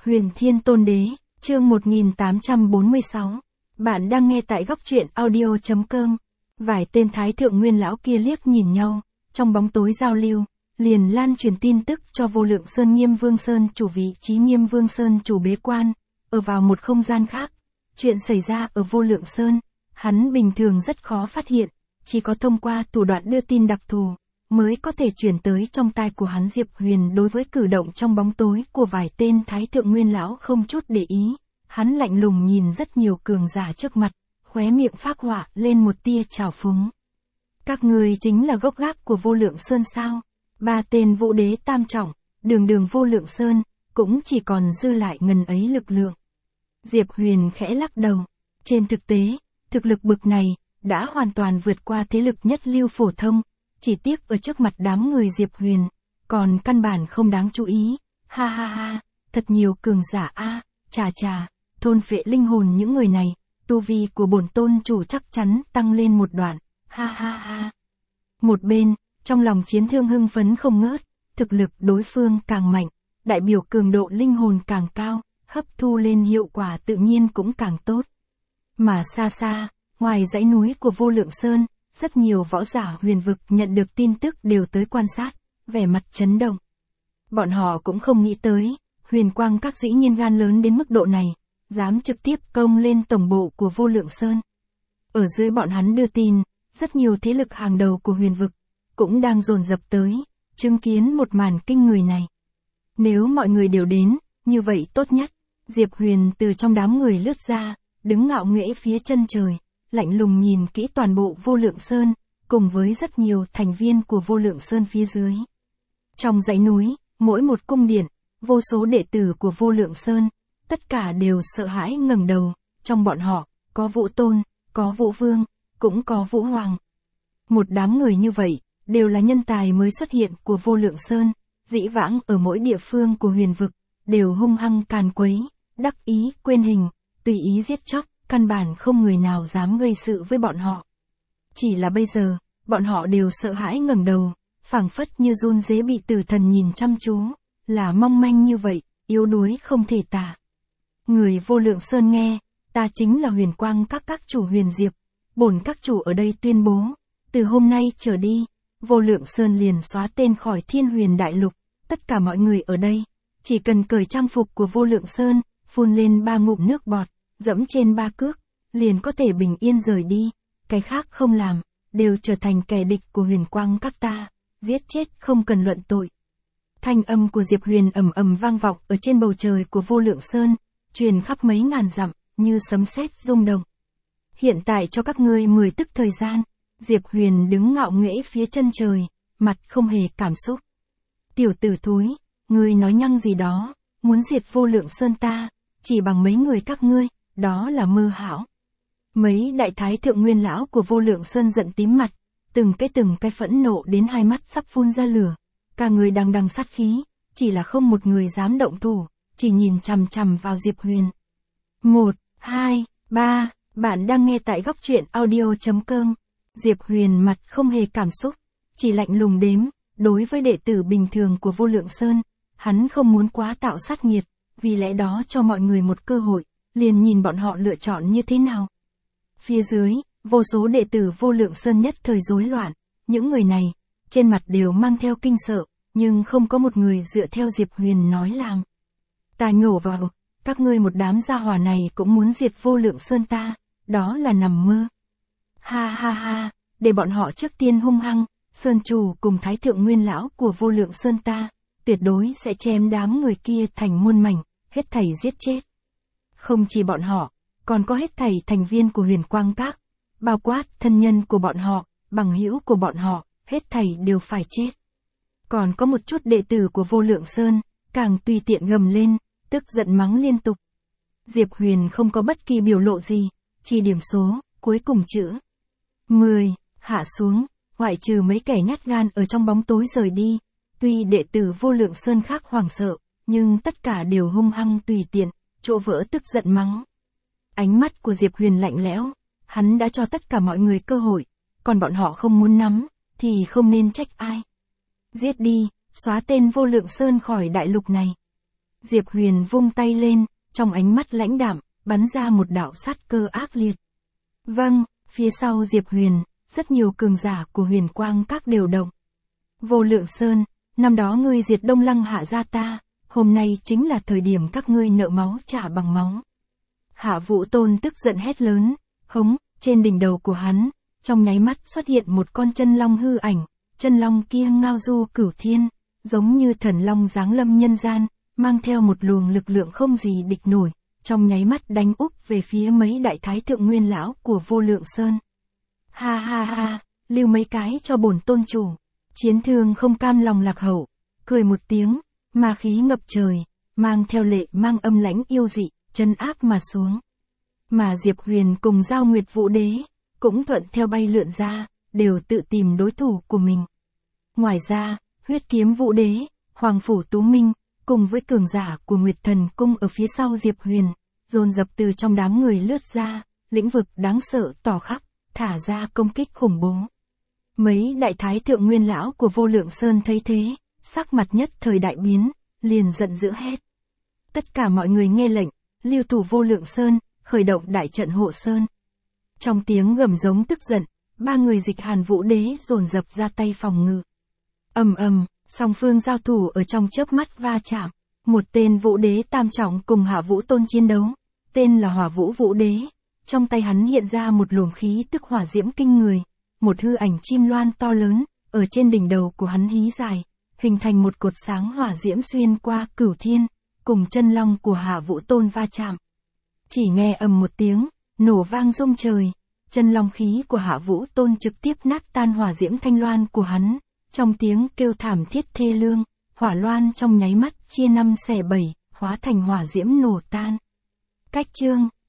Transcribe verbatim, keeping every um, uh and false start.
Huyền Thiên Tôn Đế, chương một nghìn tám trăm bốn mươi sáu. Bạn đang nghe tại góc truyện audio chấm com. Vài tên thái thượng nguyên lão kia liếc nhìn nhau, trong bóng tối giao lưu, liền lan truyền tin tức cho Vô Lượng Sơn Nghiêm Vương Sơn chủ vị trí Nghiêm Vương Sơn chủ bế quan, ở vào một không gian khác. Chuyện xảy ra ở Vô Lượng Sơn, hắn bình thường rất khó phát hiện, chỉ có thông qua thủ đoạn đưa tin đặc thù, mới có thể chuyển tới trong tai của hắn. Diệp Huyền đối với cử động trong bóng tối của vài tên thái thượng nguyên lão không chút để ý, hắn lạnh lùng nhìn rất nhiều cường giả trước mặt, khóe miệng phác họa lên một tia trào phúng. Các người chính là gốc gác của Vô Lượng Sơn sao? Ba tên vũ đế tam trọng, đường đường Vô Lượng Sơn, cũng chỉ còn dư lại ngần ấy lực lượng. Diệp Huyền khẽ lắc đầu, trên thực tế, thực lực bực này, đã hoàn toàn vượt qua thế lực nhất lưu phổ thông, chỉ tiếc ở trước mặt đám người Diệp Huyền, còn căn bản không đáng chú ý. Ha ha ha, thật nhiều cường giả a, à, chà chà, thôn phệ linh hồn những người này, tu vi của bổn tôn chủ chắc chắn tăng lên một đoạn. Ha ha ha. Một bên, trong lòng Chiến Thương hưng phấn không ngớt, thực lực đối phương càng mạnh, đại biểu cường độ linh hồn càng cao, hấp thu lên hiệu quả tự nhiên cũng càng tốt. Mà xa xa, ngoài dãy núi của Vô Lượng Sơn, rất nhiều võ giả huyền vực nhận được tin tức đều tới quan sát, vẻ mặt chấn động. Bọn họ cũng không nghĩ tới, Huyền Quang Các dĩ nhiên gan lớn đến mức độ này, dám trực tiếp công lên tổng bộ của Vô Lượng Sơn. Ở dưới bọn hắn đưa tin, rất nhiều thế lực hàng đầu của huyền vực, cũng đang dồn dập tới, chứng kiến một màn kinh người này. Nếu mọi người đều đến, như vậy tốt nhất. Diệp Huyền từ trong đám người lướt ra, đứng ngạo nghễ phía chân trời, lạnh lùng nhìn kỹ toàn bộ Vô Lượng Sơn, cùng với rất nhiều thành viên của Vô Lượng Sơn phía dưới. Trong dãy núi, mỗi một cung điện, vô số đệ tử của Vô Lượng Sơn, tất cả đều sợ hãi ngẩng đầu, trong bọn họ, có Vũ Tôn, có Vũ Vương, cũng có Vũ Hoàng. Một đám người như vậy, đều là nhân tài mới xuất hiện của Vô Lượng Sơn, dĩ vãng ở mỗi địa phương của huyền vực, đều hung hăng càn quấy, đắc ý quên hình, tùy ý giết chóc, căn bản không người nào dám gây sự với bọn họ. Chỉ là bây giờ, bọn họ đều sợ hãi ngẩng đầu, phảng phất như run rế bị tử thần nhìn chăm chú, là mong manh như vậy, yếu đuối không thể tả. Người Vô Lượng Sơn nghe, ta chính là Huyền Quang Các các chủ Huyền Diệp, bổn các chủ ở đây tuyên bố, từ hôm nay trở đi, Vô Lượng Sơn liền xóa tên khỏi Thiên Huyền Đại Lục, tất cả mọi người ở đây, chỉ cần cởi trang phục của Vô Lượng Sơn, phun lên ba ngụm nước bọt, dẫm trên ba cước, liền có thể bình yên rời đi, cái khác không làm, đều trở thành kẻ địch của Huyền Quang Các ta, giết chết không cần luận tội. Thanh âm của Diệp Huyền ầm ầm vang vọng ở trên bầu trời của Vô Lượng Sơn, truyền khắp mấy ngàn dặm, như sấm sét rung động. Hiện tại cho các ngươi mười tức thời gian. Diệp Huyền đứng ngạo nghễ phía chân trời, mặt không hề cảm xúc. Tiểu tử thúi, ngươi nói nhăng gì đó, muốn diệt Vô Lượng Sơn ta, chỉ bằng mấy người các ngươi, đó là mơ hão. Mấy đại thái thượng nguyên lão của Vô Lượng Sơn giận tím mặt, từng cái từng cái phẫn nộ đến hai mắt sắp phun ra lửa, cả người đằng đằng sát khí, chỉ là không một người dám động thủ, chỉ nhìn chằm chằm vào Diệp Huyền. Một, hai, ba, bạn đang nghe tại góc truyện audio chấm com. Diệp Huyền mặt không hề cảm xúc, chỉ lạnh lùng đếm, đối với đệ tử bình thường của Vô Lượng Sơn, hắn không muốn quá tạo sát nghiệt, vì lẽ đó cho mọi người một cơ hội, liền nhìn bọn họ lựa chọn như thế nào. Phía dưới, vô số đệ tử Vô Lượng Sơn nhất thời rối loạn, những người này, trên mặt đều mang theo kinh sợ, nhưng không có một người dựa theo Diệp Huyền nói làm. Ta nhổ vào, các ngươi một đám gia hỏa này cũng muốn diệt Vô Lượng Sơn ta, đó là nằm mơ. Ha ha ha, để bọn họ trước tiên hung hăng, Sơn chủ cùng Thái thượng nguyên lão của Vô Lượng Sơn ta, tuyệt đối sẽ chém đám người kia thành muôn mảnh, hết thảy giết chết. Không chỉ bọn họ, còn có hết thảy thành viên của Huyền Quang Các, bao quát thân nhân của bọn họ, bằng hữu của bọn họ, hết thảy đều phải chết. Còn có một chút đệ tử của Vô Lượng Sơn, càng tùy tiện gầm lên, tức giận mắng liên tục. Diệp Huyền không có bất kỳ biểu lộ gì, chỉ điểm số, cuối cùng chữ mười, hạ xuống, ngoại trừ mấy kẻ nhát gan ở trong bóng tối rời đi, tuy đệ tử Vô Lượng Sơn khác hoảng sợ, nhưng tất cả đều hung hăng tùy tiện, chỗ vỡ tức giận mắng. Ánh mắt của Diệp Huyền lạnh lẽo, hắn đã cho tất cả mọi người cơ hội, còn bọn họ không muốn nắm, thì không nên trách ai. Giết đi, xóa tên Vô Lượng Sơn khỏi đại lục này. Diệp Huyền vung tay lên, trong ánh mắt lãnh đạm, bắn ra một đạo sát cơ ác liệt. Vâng, phía sau Diệp Huyền, rất nhiều cường giả của Huyền Quang Các đều động. Vô Lượng Sơn, năm đó ngươi diệt Đông Lăng Hạ gia ta, hôm nay chính là thời điểm các ngươi nợ máu trả bằng máu. Hạ Vũ Tôn tức giận hét lớn, hống, trên đỉnh đầu của hắn, trong nháy mắt xuất hiện một con chân long hư ảnh, chân long kia ngao du cửu thiên, giống như thần long giáng lâm nhân gian, mang theo một luồng lực lượng không gì địch nổi, trong nháy mắt đánh úp về phía mấy đại thái thượng nguyên lão của Vô Lượng Sơn. Ha ha ha, lưu mấy cái cho bổn tôn chủ. Chiến Thương không cam lòng lạc hậu, cười một tiếng, ma khí ngập trời, mang theo lệ mang âm lãnh yêu dị, chân áp mà xuống. Mà Diệp Huyền cùng Giao Nguyệt Vũ Đế, cũng thuận theo bay lượn ra, đều tự tìm đối thủ của mình. Ngoài ra, Huyết Kiếm Vũ Đế, Hoàng Phủ Tú Minh, cùng với cường giả của Nguyệt Thần Cung ở phía sau Diệp Huyền, dồn dập từ trong đám người lướt ra, lĩnh vực đáng sợ tỏ khắp, thả ra công kích khủng bố. Mấy đại thái thượng nguyên lão của Vô Lượng Sơn thấy thế, sắc mặt nhất thời đại biến, liền giận dữ hét. Tất cả mọi người nghe lệnh, lưu thủ Vô Lượng Sơn, khởi động đại trận hộ sơn. Trong tiếng gầm giống tức giận, ba người Dịch Hàn Vũ Đế dồn dập ra tay phòng ngự. Ầm ầm, song phương giao thủ ở trong chớp mắt va chạm, một tên Vũ Đế tam trọng cùng Hạ Vũ Tôn chiến đấu, tên là Hỏa Vũ Vũ Đế, trong tay hắn hiện ra một luồng khí tức hỏa diễm kinh người, một hư ảnh chim loan to lớn, ở trên đỉnh đầu của hắn hí dài, hình thành một cột sáng hỏa diễm xuyên qua cửu thiên, cùng chân long của Hạ Vũ Tôn va chạm. Chỉ nghe ầm một tiếng, nổ vang rung trời, chân long khí của Hạ Vũ Tôn trực tiếp nát tan hỏa diễm thanh loan của hắn, trong tiếng kêu thảm thiết thê lương, hỏa loan trong nháy mắt chia năm xẻ bảy, hóa thành hỏa diễm nổ tan. Cách chương